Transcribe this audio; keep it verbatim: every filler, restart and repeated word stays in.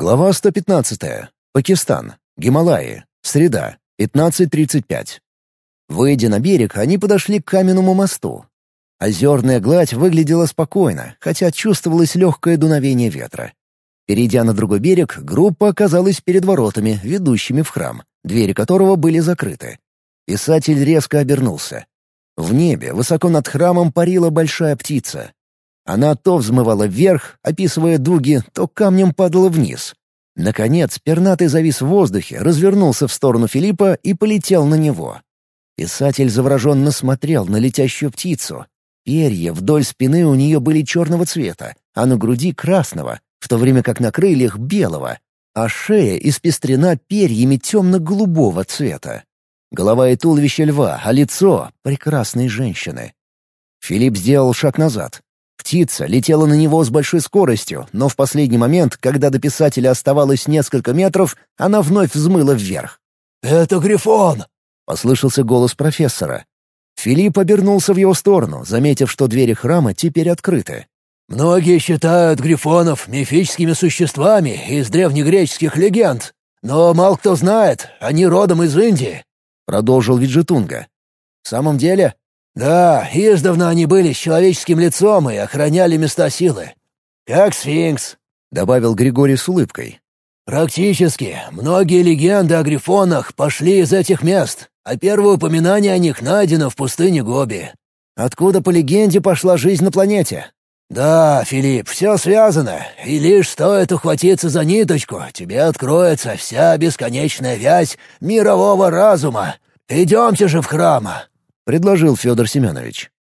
Глава сто пятнадцатая. Пакистан. Гималаи. Среда. пятнадцать тридцать пять. Выйдя на берег, они подошли к каменному мосту. Озерная гладь выглядела спокойно, хотя чувствовалось легкое дуновение ветра. Перейдя на другой берег, группа оказалась перед воротами, ведущими в храм, двери которого были закрыты. Писатель резко обернулся. В небе, высоко над храмом, парила большая птица. Она то взмывала вверх, описывая дуги, то камнем падала вниз. Наконец, пернатый завис в воздухе, развернулся в сторону Филиппа и полетел на него. Писатель завороженно смотрел на летящую птицу. Перья вдоль спины у нее были черного цвета, а на груди — красного, в то время как на крыльях — белого, а шея испестрена перьями темно-голубого цвета. Голова и туловище льва, а лицо — прекрасной женщины. Филипп сделал шаг назад. Птица летела на него с большой скоростью, но в последний момент, когда до писателя оставалось несколько метров, она вновь взмыла вверх. «Это Грифон!» — послышался голос профессора. Филипп обернулся в его сторону, заметив, что двери храма теперь открыты. «Многие считают грифонов мифическими существами из древнегреческих легенд, но мало кто знает, они родом из Индии», — продолжил Виджетунга. «В самом деле?» «Да, издавна они были с человеческим лицом и охраняли места силы. Как сфинкс», — добавил Григорий с улыбкой. «Практически. Многие легенды о грифонах пошли из этих мест, а первое упоминание о них найдено в пустыне Гоби». «Откуда, по легенде, пошла жизнь на планете?» «Да, Филипп, все связано, и лишь стоит ухватиться за ниточку, тебе откроется вся бесконечная вязь мирового разума. Идемте же в храм», — предложил Федор Семенович.